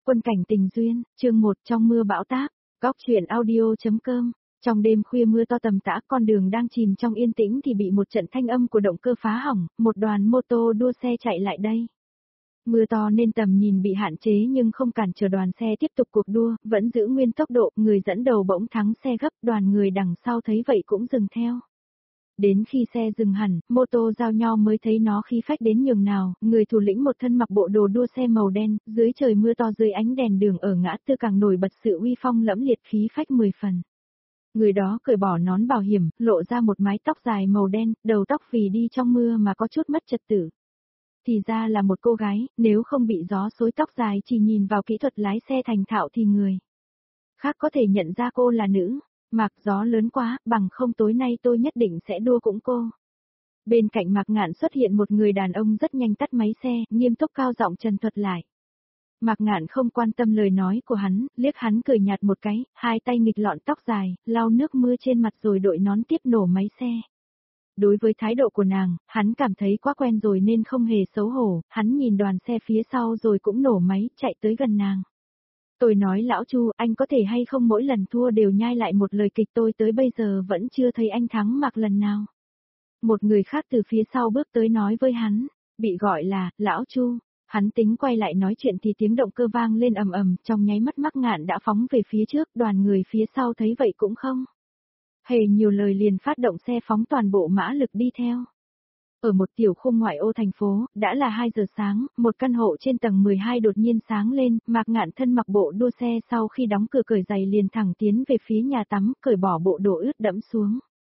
Quân cảnh tình duyên, chương 1 trong mưa bão táp, góc truyện audio.com. Trong đêm khuya mưa to tầm tã, con đường đang chìm trong yên tĩnh thì bị một trận thanh âm của động cơ phá hỏng, một đoàn mô tô đua xe chạy lại đây. Mưa to nên tầm nhìn bị hạn chế nhưng không cản trở đoàn xe tiếp tục cuộc đua, vẫn giữ nguyên tốc độ, người dẫn đầu bỗng thắng xe gấp, đoàn người đằng sau thấy vậy cũng dừng theo. Đến khi xe dừng hẳn, mô tô giao nhau mới thấy nó khí phách đến nhường nào, người thủ lĩnh một thân mặc bộ đồ đua xe màu đen, dưới trời mưa to dưới ánh đèn đường ở ngã tư càng nổi bật sự uy phong lẫm liệt khí phách 10 phần. Người đó cởi bỏ nón bảo hiểm, lộ ra một mái tóc dài màu đen, đầu tóc vì đi trong mưa mà có chút mất trật tự. Thì ra là một cô gái, nếu không bị gió xối tóc dài chỉ nhìn vào kỹ thuật lái xe thành thạo thì người khác có thể nhận ra cô là nữ. Mạc, gió lớn quá, bằng không tối nay tôi nhất định sẽ đua cũng cô. Bên cạnh Mạc Ngạn xuất hiện một người đàn ông rất nhanh tắt máy xe, nghiêm túc cao giọng trần thuật lại. Mạc Ngạn không quan tâm lời nói của hắn, liếc hắn cười nhạt một cái, hai tay nghịch lọn tóc dài, lau nước mưa trên mặt rồi đội nón tiếp nổ máy xe. Đối với thái độ của nàng, hắn cảm thấy quá quen rồi nên không hề xấu hổ, hắn nhìn đoàn xe phía sau rồi cũng nổ máy, chạy tới gần nàng. Tôi nói lão Chu, anh có thể hay không mỗi lần thua đều nhai lại một lời kịch, tôi tới bây giờ vẫn chưa thấy anh thắng Mạc lần nào. Một người khác từ phía sau bước tới nói với hắn, bị gọi là, lão Chu. Hắn tính quay lại nói chuyện thì tiếng động cơ vang lên ầm ầm, trong nháy mắt Mạc Ngạn đã phóng về phía trước, đoàn người phía sau thấy vậy cũng không hề nhiều lời liền phát động xe phóng toàn bộ mã lực đi theo. Ở một tiểu khu ngoại ô thành phố, đã là 2 giờ sáng, một căn hộ trên tầng 12 đột nhiên sáng lên, Mạc Ngạn thân mặc bộ đua xe sau khi đóng cửa cởi giày liền thẳng tiến về phía nhà tắm, cởi bỏ bộ đồ ướt đẫm xuống.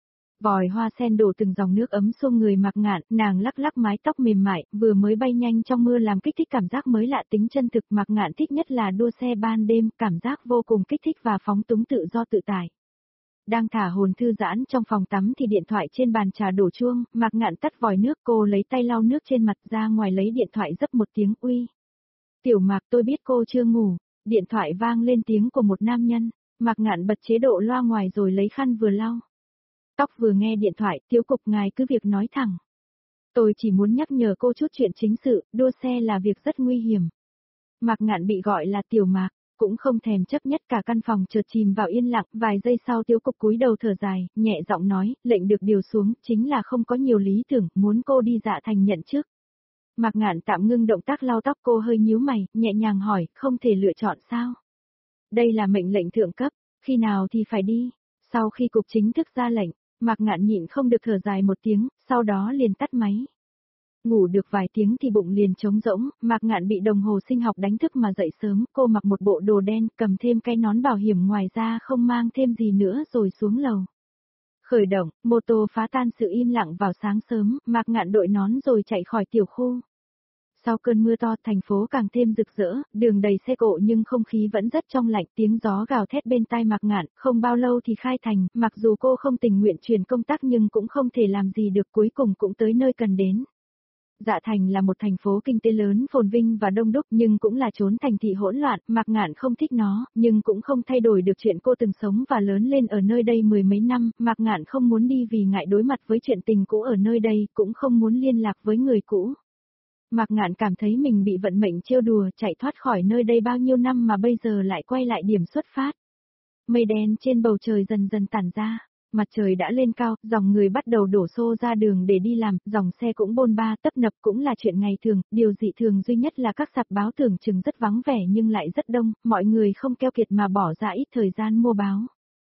Vòi hoa sen đổ từng dòng nước ấm xuống người Mạc Ngạn, nàng lắc lắc mái tóc mềm mại, vừa mới bay nhanh trong mưa làm kích thích cảm giác mới lạ tính chân thực. Mạc Ngạn thích nhất là đua xe ban đêm, cảm giác vô cùng kích thích và phóng túng tự do tự tại. Đang thả hồn thư giãn trong phòng tắm thì điện thoại trên bàn trà đổ chuông, Mạc Ngạn tắt vòi nước, cô lấy tay lau nước trên mặt ra ngoài lấy điện thoại dấp một tiếng uy. Tiểu Mạc, tôi biết cô chưa ngủ. Điện thoại vang lên tiếng của một nam nhân, Mạc Ngạn bật chế độ loa ngoài rồi lấy khăn vừa lau tóc vừa nghe điện thoại, Tiếu cục ngài cứ việc nói thẳng. Tôi chỉ muốn nhắc nhở cô chút chuyện chính sự, đua xe là việc rất nguy hiểm. Mạc Ngạn bị gọi là Tiểu Mạc, cũng không thèm chấp nhất, cả căn phòng chợt chìm vào yên lặng, vài giây sau Tiếu cục cúi đầu thở dài, nhẹ giọng nói, lệnh được điều xuống, chính là không có nhiều lý tưởng, muốn cô đi Dạ Thành nhận trước. Mạc Ngạn tạm ngưng động tác lau tóc, cô hơi nhíu mày, nhẹ nhàng hỏi, không thể lựa chọn sao? Đây là mệnh lệnh thượng cấp, khi nào thì phải đi? Sau khi cục chính thức ra lệnh, Mạc Ngạn nhịn không được thở dài một tiếng, sau đó liền tắt máy. Ngủ được vài tiếng thì bụng liền trống rỗng, Mạc Ngạn bị đồng hồ sinh học đánh thức mà dậy sớm, cô mặc một bộ đồ đen, cầm thêm cái nón bảo hiểm ngoài ra không mang thêm gì nữa rồi xuống lầu. Khởi động, mô tô phá tan sự im lặng vào sáng sớm, Mạc Ngạn đội nón rồi chạy khỏi tiểu khu. Sau cơn mưa to, thành phố càng thêm rực rỡ, đường đầy xe cộ nhưng không khí vẫn rất trong lạnh, tiếng gió gào thét bên tai Mạc Ngạn, không bao lâu thì khai thành, mặc dù cô không tình nguyện chuyển công tác nhưng cũng không thể làm gì được, cuối cùng cũng tới nơi cần đến. Dạ Thành là một thành phố kinh tế lớn, phồn vinh và đông đúc nhưng cũng là chốn thành thị hỗn loạn, Mạc Ngạn không thích nó, nhưng cũng không thay đổi được chuyện cô từng sống và lớn lên ở nơi đây mười mấy năm, Mạc Ngạn không muốn đi vì ngại đối mặt với chuyện tình cũ ở nơi đây, cũng không muốn liên lạc với người cũ. Mạc Ngạn cảm thấy mình bị vận mệnh trêu đùa, chạy thoát khỏi nơi đây bao nhiêu năm mà bây giờ lại quay lại điểm xuất phát. Mây đen trên bầu trời dần dần tản ra, mặt trời đã lên cao, dòng người bắt đầu đổ xô ra đường để đi làm, dòng xe cũng bôn ba tấp nập cũng là chuyện ngày thường, điều dị thường duy nhất là các sạp báo tưởng chừng rất vắng vẻ nhưng lại rất đông, mọi người không keo kiệt mà bỏ ra ít thời gian mua báo.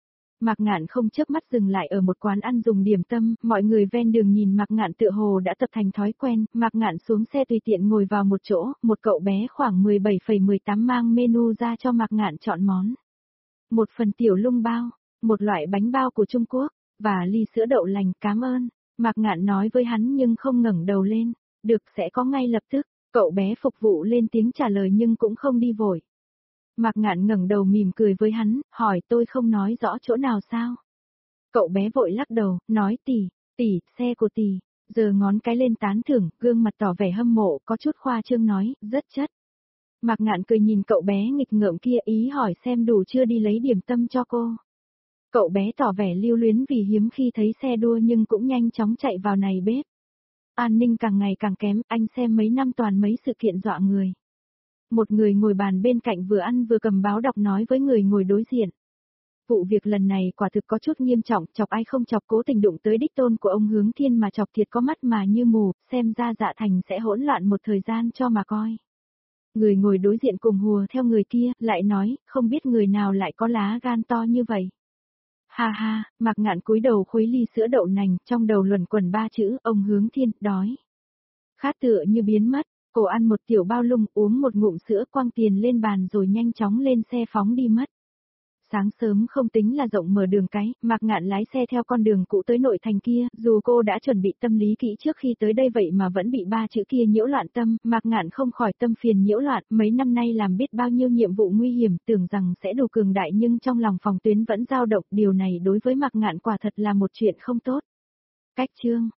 Mạc Ngạn không chớp mắt dừng lại ở một quán ăn dùng điểm tâm, mọi người ven đường nhìn Mạc Ngạn tựa hồ đã tập thành thói quen, Mạc Ngạn xuống xe tùy tiện ngồi vào một chỗ, một cậu bé khoảng 17,18 mang menu ra cho Mạc Ngạn chọn món. Một phần tiểu lung bao, một loại bánh bao của Trung Quốc, và ly sữa đậu lành, cảm ơn. Mạc Ngạn nói với hắn nhưng không ngẩng đầu lên, được sẽ có ngay lập tức, cậu bé phục vụ lên tiếng trả lời nhưng cũng không đi vội. Mạc Ngạn ngẩng đầu mỉm cười với hắn, hỏi tôi không nói rõ chỗ nào sao? Cậu bé vội lắc đầu, nói tỷ, xe của tỷ, giơ ngón cái lên tán thưởng, gương mặt tỏ vẻ hâm mộ, có chút khoa trương nói, rất chất. Mạc Ngạn cười nhìn cậu bé nghịch ngợm kia, ý hỏi xem đủ chưa đi lấy điểm tâm cho cô. Cậu bé tỏ vẻ lưu luyến vì hiếm khi thấy xe đua nhưng cũng nhanh chóng chạy vào này bếp. An ninh càng ngày càng kém, anh xem mấy năm toàn mấy sự kiện dọa người. Một người ngồi bàn bên cạnh vừa ăn vừa cầm báo đọc nói với người ngồi đối diện. Vụ việc lần này quả thực có chút nghiêm trọng, chọc ai không chọc, cố tình đụng tới đích tôn của ông Hướng Thiên mà chọc thiệt có mắt mà như mù, xem ra Dạ Thành sẽ hỗn loạn một thời gian cho mà coi. Người ngồi đối diện cùng hùa theo người kia, lại nói, không biết người nào lại có lá gan to như vậy. Ha ha, Mạc Ngạn cúi đầu khuấy ly sữa đậu nành, trong đầu luẩn quẩn ba chữ, ông Hướng Thiên, đói. Khát tựa như biến mất, cô ăn một tiểu bao lung, uống một ngụm sữa, quăng tiền lên bàn rồi nhanh chóng lên xe phóng đi mất. Sáng sớm không tính là rộng mở đường cái, Mạc Ngạn lái xe theo con đường cũ tới nội thành kia, dù cô đã chuẩn bị tâm lý kỹ trước khi tới đây vậy mà vẫn bị ba chữ kia nhiễu loạn tâm, Mạc Ngạn không khỏi tâm phiền nhiễu loạn, mấy năm nay làm biết bao nhiêu nhiệm vụ nguy hiểm, tưởng rằng sẽ đủ cường đại nhưng trong lòng phòng tuyến vẫn dao động, điều này đối với Mạc Ngạn quả thật là một chuyện không tốt. Cách chương